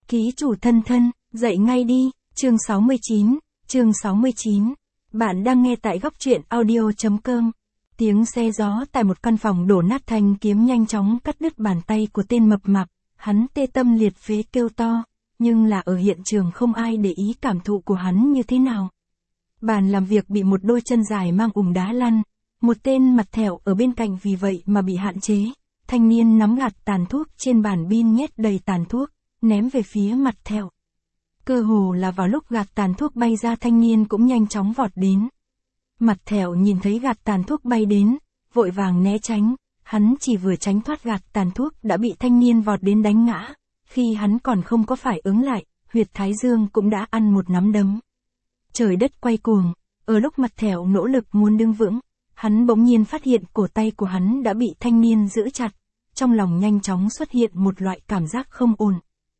Ký chủ thân thân, dậy ngay đi, chương 69. Bạn đang nghe tại góc truyện audio.com. Tiếng xe gió tại một căn phòng đổ nát, thanh kiếm nhanh chóng cắt đứt bàn tay của tên mập mạp, hắn tê tâm liệt phế kêu to, nhưng là ở hiện trường không ai để ý cảm thụ của hắn như thế nào. Bàn làm việc bị một đôi chân dài mang đá lăn, một tên mặt thẹo ở bên cạnh vì vậy mà bị hạn chế. Thanh niên nắm gạt tàn thuốc trên bàn pin nhét đầy tàn thuốc, ném về phía mặt thẹo. Cơ hồ là vào lúc gạt tàn thuốc bay ra, thanh niên cũng nhanh chóng vọt đến. Mặt thẹo nhìn thấy gạt tàn thuốc bay đến, vội vàng né tránh, hắn chỉ vừa tránh thoát gạt tàn thuốc đã bị thanh niên vọt đến đánh ngã. Khi hắn còn không có phản ứng lại, huyệt thái dương cũng đã ăn một nắm đấm. Trời đất quay cuồng, ở lúc mặt thẹo nỗ lực muốn đứng vững, hắn bỗng nhiên phát hiện cổ tay của hắn đã bị thanh niên giữ chặt, trong lòng nhanh chóng xuất hiện một loại cảm giác không ổn.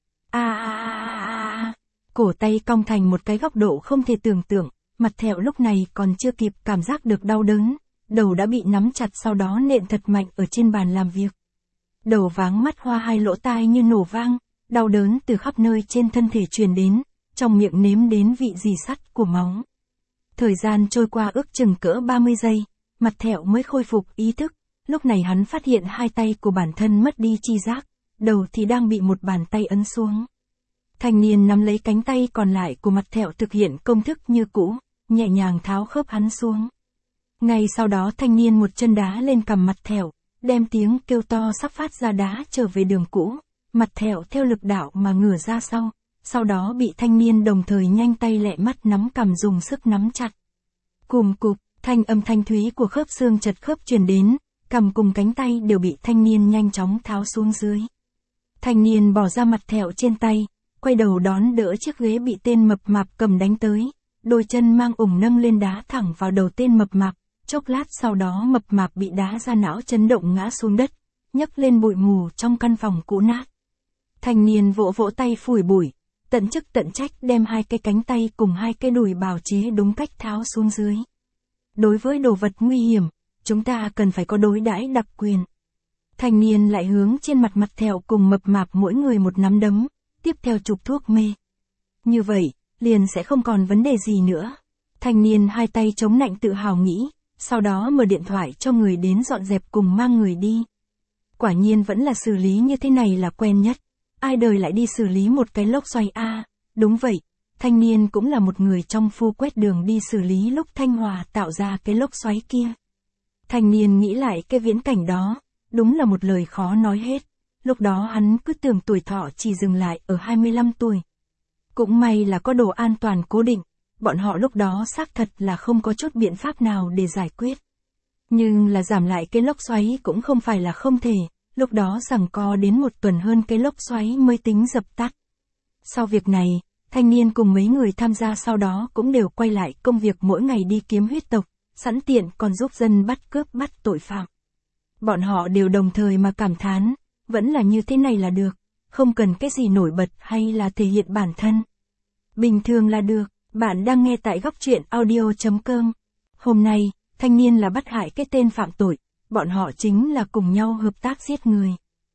Cổ tay cong thành một cái góc độ không thể tưởng tượng, mặt thẹo lúc này còn chưa kịp cảm giác được đau đớn, đầu đã bị nắm chặt, sau đó nện thật mạnh ở trên bàn làm việc. Đầu váng mắt hoa, hai lỗ tai như nổ vang, đau đớn từ khắp nơi trên thân thể truyền đến, trong miệng nếm đến vị rỉ sắt của máu. Thời gian trôi qua ước chừng cỡ 30 giây, mặt thẹo mới khôi phục ý thức, lúc này hắn phát hiện hai tay của bản thân mất đi chi giác, đầu thì đang bị một bàn tay ấn xuống. Thanh niên nắm lấy cánh tay còn lại của mặt thẹo thực hiện công thức như cũ, nhẹ nhàng tháo khớp hắn xuống. Ngay sau đó thanh niên một chân đá lên cằm mặt thẹo, đem tiếng kêu to sắp phát ra đá trở về đường cũ, mặt thẹo theo lực đạo mà ngửa ra sau đó bị thanh niên đồng thời nhanh tay lẹ mắt nắm cằm dùng sức nắm chặt. Cùm cụp, thanh âm thanh thúy của khớp xương chật khớp truyền đến, cằm cùng cánh tay đều bị thanh niên nhanh chóng tháo xuống dưới. Thanh niên bỏ ra mặt thẹo trên tay, quay đầu đón đỡ chiếc ghế bị tên mập mạp cầm đánh tới, đôi chân mang nâng lên đá thẳng vào đầu tên mập mạp, chốc lát sau đó mập mạp bị đá ra não chấn động ngã xuống đất, nhấc lên bụi mù trong căn phòng cũ nát. Thanh niên vỗ vỗ tay phủi bụi, tận chức tận trách đem hai cái cánh tay cùng hai cái đùi bào chế đúng cách tháo xuống dưới. Đối với đồ vật nguy hiểm, chúng ta cần phải có đối đãi đặc quyền. Thanh niên lại hướng trên mặt mặt thẹo cùng mập mạp mỗi người một nắm đấm, tiếp theo chụp thuốc mê. Như vậy, liền sẽ không còn vấn đề gì nữa. Thanh niên hai tay chống nạnh tự hào nghĩ, sau đó mở điện thoại cho người đến dọn dẹp cùng mang người đi. Quả nhiên vẫn là xử lý như thế này là quen nhất. Ai đời lại đi xử lý một cái lốc xoáy đúng vậy, thanh niên cũng là một người trong phu quét đường đi xử lý lúc Thanh Hòa tạo ra cái lốc xoáy kia. Thanh niên nghĩ lại cái viễn cảnh đó, đúng là một lời khó nói hết. Lúc đó hắn cứ tưởng tuổi thọ chỉ dừng lại ở 25 tuổi. Cũng may là có đồ an toàn cố định, bọn họ lúc đó xác thật là không có chút biện pháp nào để giải quyết. Nhưng là giảm lại cái lốc xoáy cũng không phải là không thể, lúc đó giằng co đến một tuần hơn cái lốc xoáy mới tính dập tắt. Sau việc này, thanh niên cùng mấy người tham gia sau đó cũng đều quay lại công việc mỗi ngày đi kiếm huyết tộc, sẵn tiện còn giúp dân bắt cướp bắt tội phạm. Bọn họ đều đồng thời mà cảm thán, vẫn là như thế này là được, không cần cái gì nổi bật hay là thể hiện bản thân. Bình thường là được. Bạn đang nghe tại góc truyện audio.com. Hôm nay, thanh niên là bắt hại cái tên phạm tội, bọn họ chính là cùng nhau hợp tác giết người.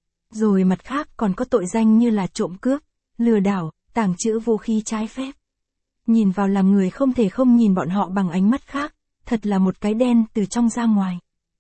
Rồi mặt khác còn có tội danh như là trộm cướp, lừa đảo, tàng trữ vũ khí trái phép. Nhìn vào làm người không thể không nhìn bọn họ bằng ánh mắt khác, thật là một cái đen từ trong ra ngoài.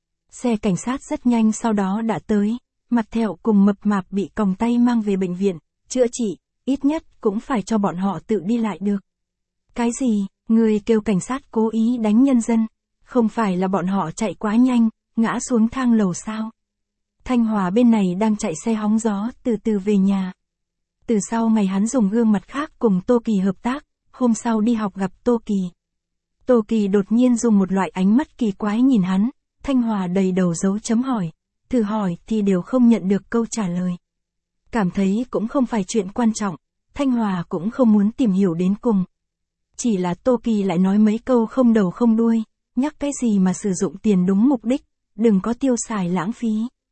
Xe cảnh sát rất nhanh sau đó đã tới, mặt thẹo cùng mập mạp bị còng tay mang về bệnh viện, chữa trị, ít nhất cũng phải cho bọn họ tự đi lại được. Cái gì, người kêu cảnh sát cố ý đánh nhân dân, không phải là bọn họ chạy quá nhanh, ngã xuống thang lầu sao? Thanh Hòa bên này đang chạy xe hóng gió từ từ về nhà. Từ sau ngày hắn dùng gương mặt khác cùng Tô Kỳ hợp tác, hôm sau đi học gặp Tô Kỳ. Tô Kỳ đột nhiên dùng một loại ánh mắt kỳ quái nhìn hắn, Thanh Hòa đầy đầu dấu chấm hỏi, thử hỏi thì đều không nhận được câu trả lời. Cảm thấy cũng không phải chuyện quan trọng, Thanh Hòa cũng không muốn tìm hiểu đến cùng. Chỉ là Tô Kỳ lại nói mấy câu không đầu không đuôi, nhắc cái gì mà sử dụng tiền đúng mục đích, đừng có tiêu xài lãng phí.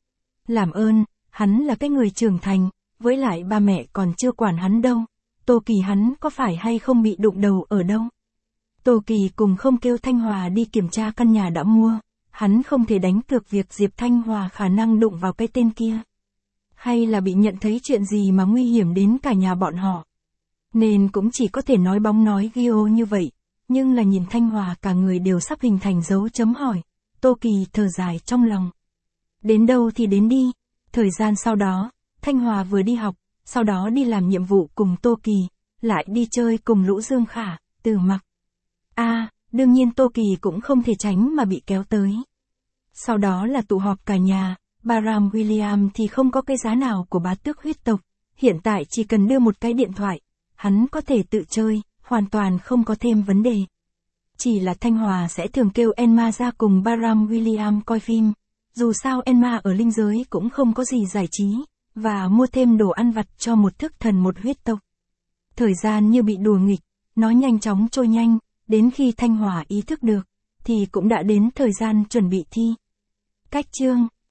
Làm ơn, hắn là cái người trưởng thành, với lại ba mẹ còn chưa quản hắn đâu, Tô Kỳ hắn có phải hay không bị đụng đầu ở đâu. Tô Kỳ cùng không kêu Thanh Hòa đi kiểm tra căn nhà đã mua, hắn không thể đánh cược việc Diệp Thanh Hòa khả năng đụng vào cái tên kia. hay là bị nhận thấy chuyện gì mà nguy hiểm đến cả nhà bọn họ. Nên cũng chỉ có thể nói bóng nói Gio như vậy, nhưng là nhìn Thanh Hòa cả người đều sắp hình thành dấu chấm hỏi, Tô Kỳ thở dài trong lòng. Đến đâu thì đến đi. Thời gian sau đó, Thanh Hòa vừa đi học, sau đó đi làm nhiệm vụ cùng Tô Kỳ, lại đi chơi cùng Lũ Dương Khả, Từ Mặc. Đương nhiên Tô Kỳ cũng không thể tránh mà bị kéo tới. Sau đó là tụ họp cả nhà, Bahram William thì không có cái giá nào của bá tước huyết tộc, hiện tại chỉ cần đưa một cái điện thoại, hắn có thể tự chơi, hoàn toàn không có thêm vấn đề. Chỉ là Thanh Hòa sẽ thường kêu Emma ra cùng Bahram William coi phim, dù sao Emma ở linh giới cũng không có gì giải trí, và mua thêm đồ ăn vặt cho một thức thần một huyết tộc. Thời gian như bị đùa nghịch, nó nhanh chóng trôi nhanh, đến khi Thanh Hòa ý thức được, thì cũng đã đến thời gian chuẩn bị thi. Cách chương